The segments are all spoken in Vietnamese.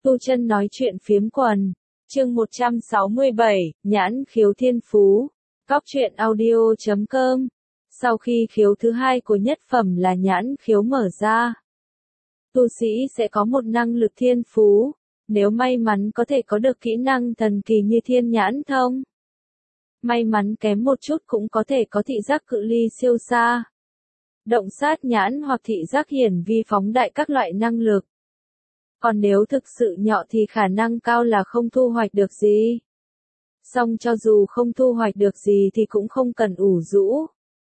Tu Chân nói chuyện phiếm quần, chương 167, nhãn khiếu thiên phú, Cóc truyện audio.com. Sau khi khiếu thứ hai của nhất phẩm là nhãn khiếu mở ra, tu sĩ sẽ có một năng lực thiên phú, nếu may mắn có thể có được kỹ năng thần kỳ như thiên nhãn thông. May mắn kém một chút cũng có thể có thị giác cự ly siêu xa, động sát nhãn hoặc thị giác hiển vi phóng đại các loại năng lực. Còn nếu thực sự nhọ thì khả năng cao là không thu hoạch được gì. Song cho dù không thu hoạch được gì thì cũng không cần ủ rũ.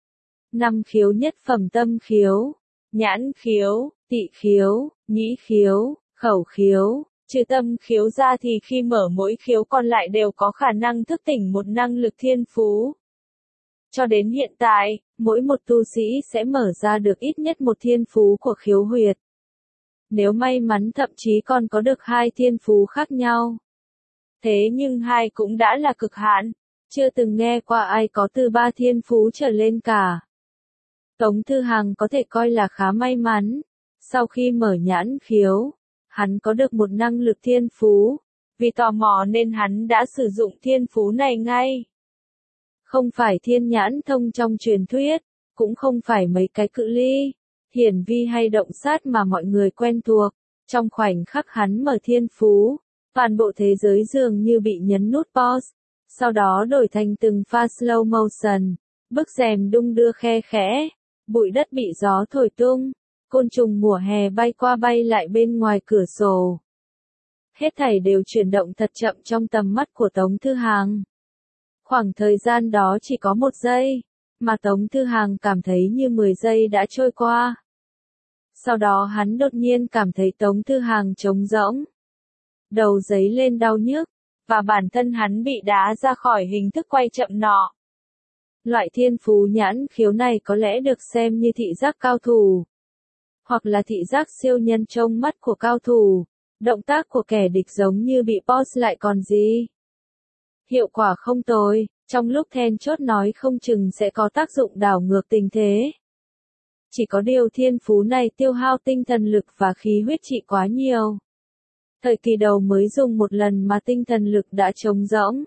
5 khiếu nhất phẩm: tâm khiếu, nhãn khiếu, tị khiếu, nhĩ khiếu, khẩu khiếu. Trừ tâm khiếu ra thì khi mở mỗi khiếu còn lại đều có khả năng thức tỉnh một năng lực thiên phú. Cho đến hiện tại, mỗi một tu sĩ sẽ mở ra được ít nhất một thiên phú của khiếu huyệt. Nếu may mắn thậm chí còn có được 2 thiên phú khác nhau. Thế nhưng 2 cũng đã là cực hạn, chưa từng nghe qua ai có từ 3 thiên phú trở lên cả. Tống Thư Hằng có thể coi là khá may mắn, sau khi mở nhãn khiếu, hắn có được một năng lực thiên phú, vì tò mò nên hắn đã sử dụng thiên phú này ngay. Không phải thiên nhãn thông trong truyền thuyết, cũng không phải mấy cái cự ly, hiển vi hay động sát mà mọi người quen thuộc. Trong khoảnh khắc hắn mở thiên phú, toàn bộ thế giới dường như bị nhấn nút pause, sau đó đổi thành từng pha slow motion, bức rèm đung đưa khe khẽ, bụi đất bị gió thổi tung, côn trùng mùa hè bay qua bay lại bên ngoài cửa sổ. Hết thảy đều chuyển động thật chậm trong tầm mắt của Tống Thư Hằng. Khoảng thời gian đó chỉ có 1 giây, mà Tống Thư Hằng cảm thấy như 10 giây đã trôi qua. Sau đó hắn đột nhiên cảm thấy Tống Thư Hằng trống rỗng. Đầu dấy lên đau nhức, và bản thân hắn bị đá ra khỏi hình thức quay chậm nọ. Loại thiên phú nhãn khiếu này có lẽ được xem như thị giác cao thủ, hoặc là thị giác siêu nhân trong mắt của cao thủ. Động tác của kẻ địch giống như bị pause lại còn gì. Hiệu quả không tồi, trong lúc then chốt nói không chừng sẽ có tác dụng đảo ngược tình thế. Chỉ có điều thiên phú này tiêu hao tinh thần lực và khí huyết trị quá nhiều. Thời kỳ đầu mới dùng một lần mà tinh thần lực đã trống rỗng.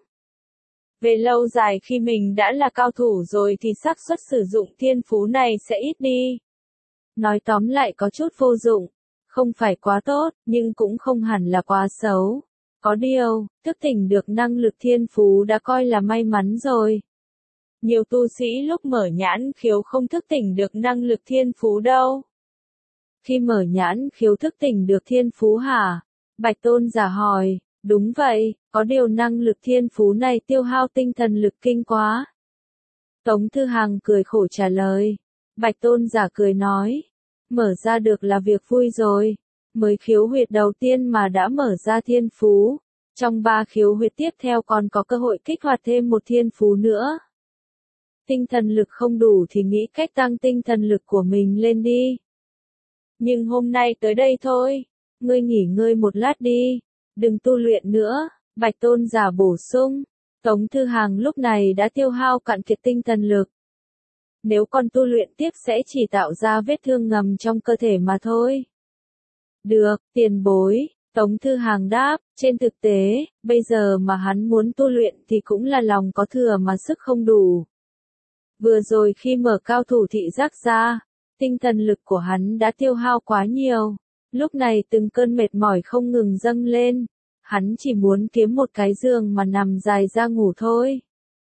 Về lâu dài khi mình đã là cao thủ rồi thì xác suất sử dụng thiên phú này sẽ ít đi. Nói tóm lại có chút vô dụng, không phải quá tốt, nhưng cũng không hẳn là quá xấu. Có điều, thức tỉnh được năng lực thiên phú đã coi là may mắn rồi. Nhiều tu sĩ lúc mở nhãn khiếu không thức tỉnh được năng lực thiên phú đâu. Khi mở nhãn khiếu thức tỉnh được thiên phú hả? Bạch Tôn giả hỏi. Đúng vậy, có điều năng lực thiên phú này tiêu hao tinh thần lực kinh quá. Tống Thư Hằng cười khổ trả lời. Bạch Tôn giả cười nói. Mở ra được là việc vui rồi. Mới khiếu huyệt đầu tiên mà đã mở ra thiên phú. Trong 3 khiếu huyệt tiếp theo còn có cơ hội kích hoạt thêm một thiên phú nữa. Tinh thần lực không đủ thì nghĩ cách tăng tinh thần lực của mình lên đi. Nhưng hôm nay tới đây thôi. Ngươi nghỉ ngơi một lát đi. Đừng tu luyện nữa. Bạch Tôn giả bổ sung. Tống Thư Hằng lúc này đã tiêu hao cạn kiệt tinh thần lực. Nếu còn tu luyện tiếp sẽ chỉ tạo ra vết thương ngầm trong cơ thể mà thôi. Được, tiền bối, Tống Thư Hằng đáp, trên thực tế, bây giờ mà hắn muốn tu luyện thì cũng là lòng có thừa mà sức không đủ. Vừa rồi khi mở cao thủ thị giác ra, tinh thần lực của hắn đã tiêu hao quá nhiều. Lúc này từng cơn mệt mỏi không ngừng dâng lên, hắn chỉ muốn kiếm một cái giường mà nằm dài ra ngủ thôi.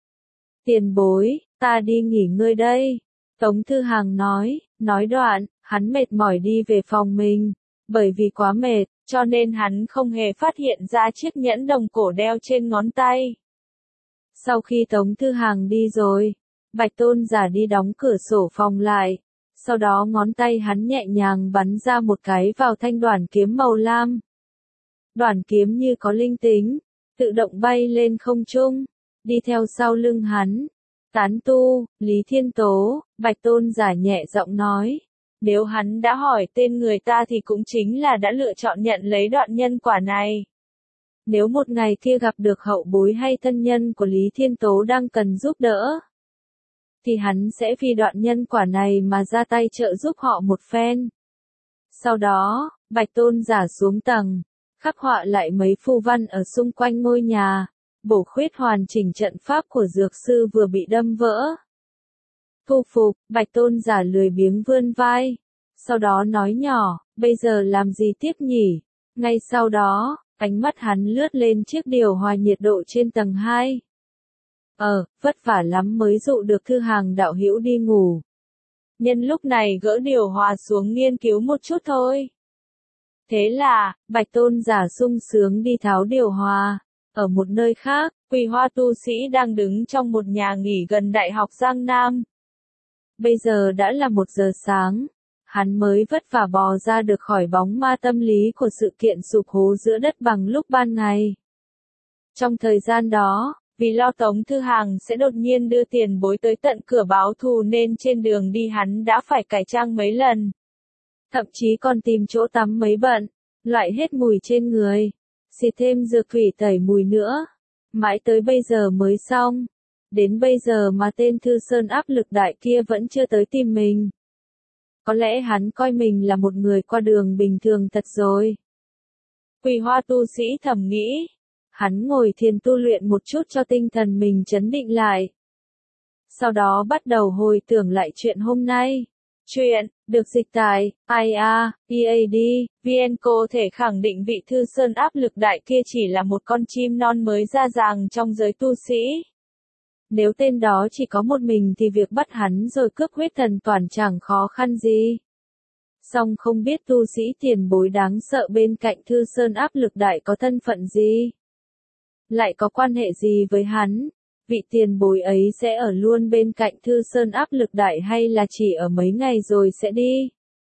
Tiền bối, ta đi nghỉ ngơi đây. Tống Thư Hằng nói đoạn, hắn mệt mỏi đi về phòng mình. Bởi vì quá mệt, cho nên hắn không hề phát hiện ra chiếc nhẫn đồng cổ đeo trên ngón tay. Sau khi Tống Thư Hằng đi rồi, Bạch Tôn giả đi đóng cửa sổ phòng lại. Sau đó ngón tay hắn nhẹ nhàng bắn ra một cái vào thanh đoản kiếm màu lam. Đoản kiếm như có linh tính, tự động bay lên không trung, đi theo sau lưng hắn. Tán tu, Lý Thiên Tố, Bạch Tôn giả nhẹ giọng nói. Nếu hắn đã hỏi tên người ta thì cũng chính là đã lựa chọn nhận lấy đoạn nhân quả này. Nếu một ngày kia gặp được hậu bối hay thân nhân của Lý Thiên Tố đang cần giúp đỡ, thì hắn sẽ vì đoạn nhân quả này mà ra tay trợ giúp họ một phen. Sau đó, Bạch Tôn giả xuống tầng. khắc họa lại mấy phù văn ở xung quanh ngôi nhà, bổ khuyết hoàn chỉnh trận pháp của dược sư vừa bị đâm vỡ. Thu phục, Bạch Tôn giả lười biếng vươn vai, sau đó nói nhỏ, bây giờ làm gì tiếp nhỉ? Ngay sau đó, ánh mắt hắn lướt lên chiếc điều hòa nhiệt độ trên tầng 2. Vất vả lắm mới dụ được Thư Hàng đạo hữu đi ngủ. Nhân lúc này gỡ điều hòa xuống nghiên cứu một chút thôi. Thế là, Bạch Tôn giả sung sướng đi tháo điều hòa. Ở một nơi khác, Quỳ Hoa tu sĩ đang đứng trong một nhà nghỉ gần Đại học Giang Nam. Bây giờ đã là 1 giờ sáng. Hắn mới vất vả bò ra được khỏi bóng ma tâm lý của sự kiện sụp hố giữa đất bằng lúc ban ngày. Trong thời gian đó, vì lo Tống Thư Hàng sẽ đột nhiên đưa tiền bối tới tận cửa báo thù nên trên đường đi hắn đã phải cải trang mấy lần. Thậm chí còn tìm chỗ tắm mấy bận, loại hết mùi trên người, xịt thêm dược thủy tẩy mùi nữa. Mãi tới bây giờ mới xong. Đến bây giờ mà tên Thư Sơn áp lực đại kia vẫn chưa tới tìm mình. Có lẽ hắn coi mình là một người qua đường bình thường thật rồi. Quỳ Hoa tu sĩ thầm nghĩ. Hắn ngồi thiền tu luyện một chút cho tinh thần mình trấn định lại. Sau đó bắt đầu hồi tưởng lại chuyện hôm nay. Chuyện, được dịch tại, EAD, VN Cô thể khẳng định vị Thư Sơn áp lực đại kia chỉ là một con chim non mới ra ràng trong giới tu sĩ. Nếu tên đó chỉ có một mình thì việc bắt hắn rồi cướp huyết thần toàn chẳng khó khăn gì. Song không biết tu sĩ tiền bối đáng sợ bên cạnh Thư Sơn áp lực đại có thân phận gì. Lại có quan hệ gì với hắn? Vị tiền bối ấy sẽ ở luôn bên cạnh Thư Sơn áp lực đại hay là chỉ ở mấy ngày rồi sẽ đi?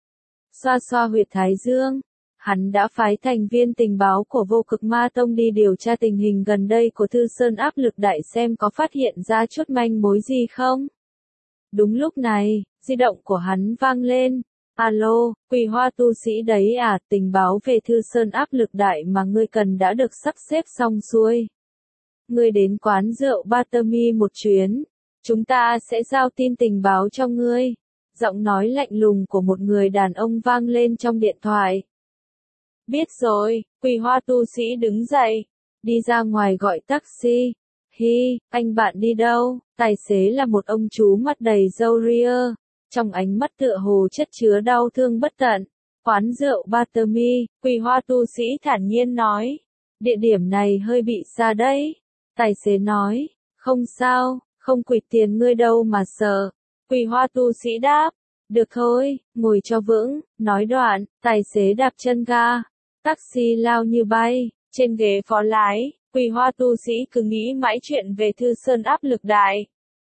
Xoa xoa huyệt thái dương, hắn đã phái thành viên tình báo của Vô Cực Ma Tông đi điều tra tình hình gần đây của Thư Sơn áp lực đại xem có phát hiện ra chút manh mối gì không. Đúng lúc này, di động của hắn vang lên. Alo, Quỳ Hoa tu sĩ đấy à, tình báo về Thư Sơn áp lực đại mà ngươi cần đã được sắp xếp xong xuôi. Ngươi đến quán rượu Batami một chuyến, chúng ta sẽ giao tin tình báo cho ngươi. Giọng nói lạnh lùng của một người đàn ông vang lên trong điện thoại. Biết rồi, Quỳ Hoa tu sĩ đứng dậy, đi ra ngoài gọi taxi. Hi, anh bạn đi đâu? Tài xế là một ông chú mặt đầy râu ria, trong ánh mắt tựa hồ chất chứa đau thương bất tận. Quán rượu Batami, Quỳ Hoa tu sĩ thản nhiên nói. Địa điểm này hơi bị xa đấy. Tài xế nói, không sao, không quỵt tiền ngươi đâu mà sợ. Quỳ Hoa tu sĩ đáp, được thôi, ngồi cho vững. Nói đoạn, tài xế đạp chân ga. Taxi lao như bay, trên ghế phó lái, Quỳ Hoa tu sĩ cứ nghĩ mãi chuyện về Thư Sơn áp lực đại.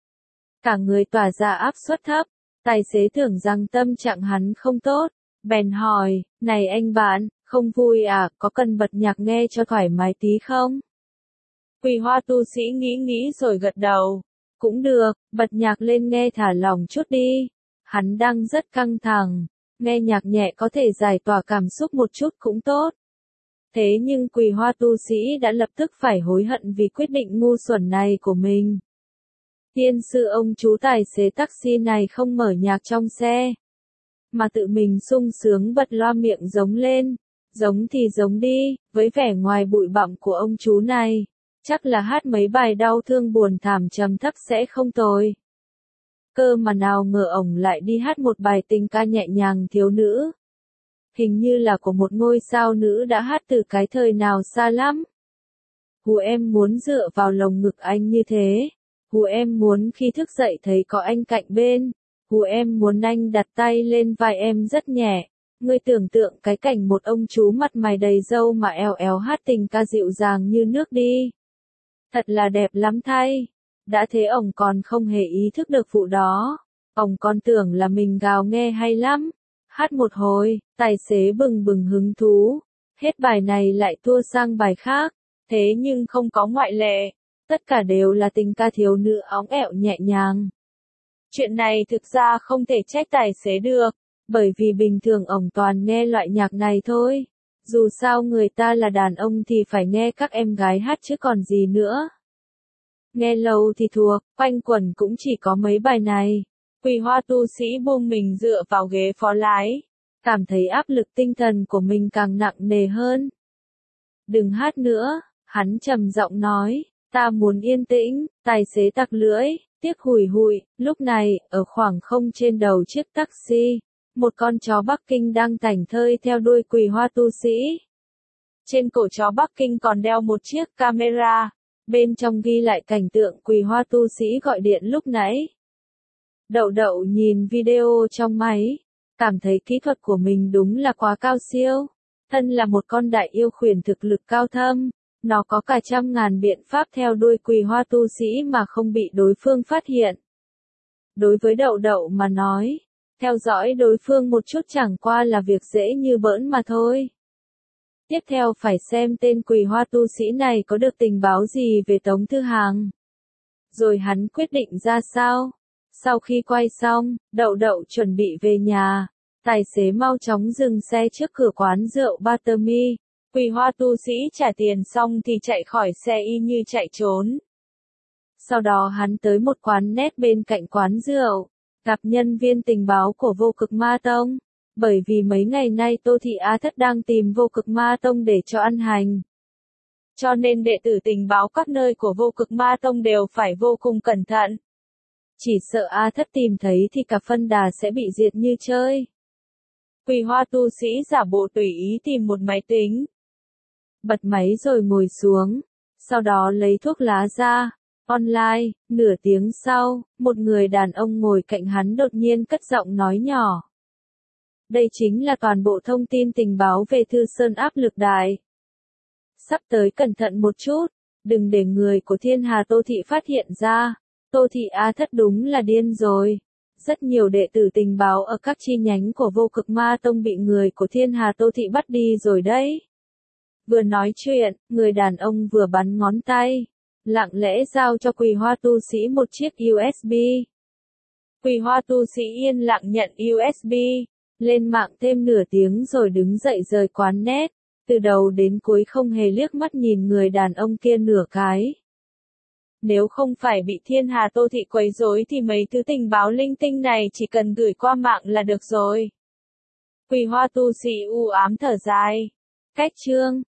Cả người tỏa ra áp suất thấp, tài xế tưởng rằng tâm trạng hắn không tốt, bèn hỏi, này anh bạn, không vui à, có cần bật nhạc nghe cho thoải mái tí không? Quỳ Hoa tu sĩ nghĩ rồi gật đầu, cũng được, bật nhạc lên nghe thả lỏng chút đi, hắn đang rất căng thẳng. Nghe nhạc nhẹ có thể giải tỏa cảm xúc một chút cũng tốt. Thế nhưng Quỳ Hoa tu sĩ đã lập tức phải hối hận vì quyết định ngu xuẩn này của mình. Tiên sư ông chú tài xế taxi này không mở nhạc trong xe, mà tự mình sung sướng bật loa miệng giống lên. Giống thì giống đi, với vẻ ngoài bụi bặm của ông chú này, chắc là hát mấy bài đau thương buồn thảm trầm thấp sẽ không tồi. Cơ mà nào ngờ ổng lại đi hát một bài tình ca nhẹ nhàng thiếu nữ. Hình như là của một ngôi sao nữ đã hát từ cái thời nào xa lắm. Hù em muốn dựa vào lồng ngực anh như thế. Hù em muốn khi thức dậy thấy có anh cạnh bên. Hù em muốn anh đặt tay lên vai em rất nhẹ. Ngươi tưởng tượng cái cảnh một ông chú mặt mày đầy râu mà eo éo hát tình ca dịu dàng như nước đi. Thật là đẹp lắm thay. Đã thế ổng còn không hề ý thức được vụ đó. Ổng còn tưởng là mình gào nghe hay lắm. Hát một hồi, tài xế bừng bừng hứng thú. Hết bài này lại tua sang bài khác. Thế nhưng không có ngoại lệ. Tất cả đều là tình ca thiếu nữ óng ẹo nhẹ nhàng. Chuyện này thực ra không thể trách tài xế được. Bởi vì bình thường ổng toàn nghe loại nhạc này thôi. Dù sao người ta là đàn ông thì phải nghe các em gái hát chứ còn gì nữa. Nghe lâu thì thuộc, quanh quẩn cũng chỉ có mấy bài này. Quỳ Hoa tu sĩ buông mình dựa vào ghế phó lái, cảm thấy áp lực tinh thần của mình càng nặng nề hơn. Đừng hát nữa, hắn trầm giọng nói, ta muốn yên tĩnh, tài xế tặc lưỡi, tiếc hùi hụi, lúc này, ở khoảng không trên đầu chiếc taxi, một con chó Bắc Kinh đang thảnh thơi theo đuôi Quỳ Hoa tu sĩ. Trên cổ chó Bắc Kinh còn đeo một chiếc camera, bên trong ghi lại cảnh tượng Quỳ Hoa tu sĩ gọi điện lúc nãy. Đậu đậu nhìn video trong máy, cảm thấy kỹ thuật của mình đúng là quá cao siêu. Thân là một con đại yêu khuyển thực lực cao thâm, nó có cả trăm ngàn biện pháp theo đuôi Quỳ Hoa tu sĩ mà không bị đối phương phát hiện. Đối với đậu đậu mà nói, theo dõi đối phương một chút chẳng qua là việc dễ như bỡn mà thôi. Tiếp theo phải xem tên Quỳ Hoa tu sĩ này có được tình báo gì về Tống Thư Hàng. Rồi hắn quyết định ra sao. Sau khi quay xong, đậu đậu chuẩn bị về nhà. Tài xế mau chóng dừng xe trước cửa quán rượu Batami. Quỳ Hoa tu sĩ trả tiền xong thì chạy khỏi xe y như chạy trốn. Sau đó hắn tới một quán net bên cạnh quán rượu, gặp nhân viên tình báo của Vô Cực Ma Tông. Bởi vì mấy ngày nay Tô Thị Á Thất đang tìm Vô Cực Ma Tông để cho ăn hành. Cho nên đệ tử tình báo các nơi của Vô Cực Ma Tông đều phải vô cùng cẩn thận. Chỉ sợ A Thất tìm thấy thì cả phân đà sẽ bị diệt như chơi. Quỳ Hoa tu sĩ giả bộ tùy ý tìm một máy tính. Bật máy rồi ngồi xuống. Sau đó lấy thuốc lá ra. Online, nửa tiếng sau, một người đàn ông ngồi cạnh hắn đột nhiên cất giọng nói nhỏ. Đây chính là toàn bộ thông tin tình báo về Thư Sơn áp lực đại. Sắp tới cẩn thận một chút, đừng để người của Thiên Hà Tô Thị phát hiện ra. Tô Thị Á Thất đúng là điên rồi. Rất nhiều đệ tử tình báo ở các chi nhánh của Vô Cực Ma Tông bị người của Thiên Hà Tô Thị bắt đi rồi đấy. Vừa nói chuyện, người đàn ông vừa bắn ngón tay, lặng lẽ giao cho Quỳ Hoa tu sĩ một chiếc USB. Quỳ Hoa tu sĩ yên lặng nhận USB, lên mạng thêm nửa tiếng rồi đứng dậy rời quán net, từ đầu đến cuối không hề liếc mắt nhìn người đàn ông kia nửa cái. Nếu không phải bị Thiên Hà Tô Thị quấy rối thì mấy thứ tình báo linh tinh này chỉ cần gửi qua mạng là được rồi. Quỳ Hoa tu sĩ u ám thở dài. Cách chương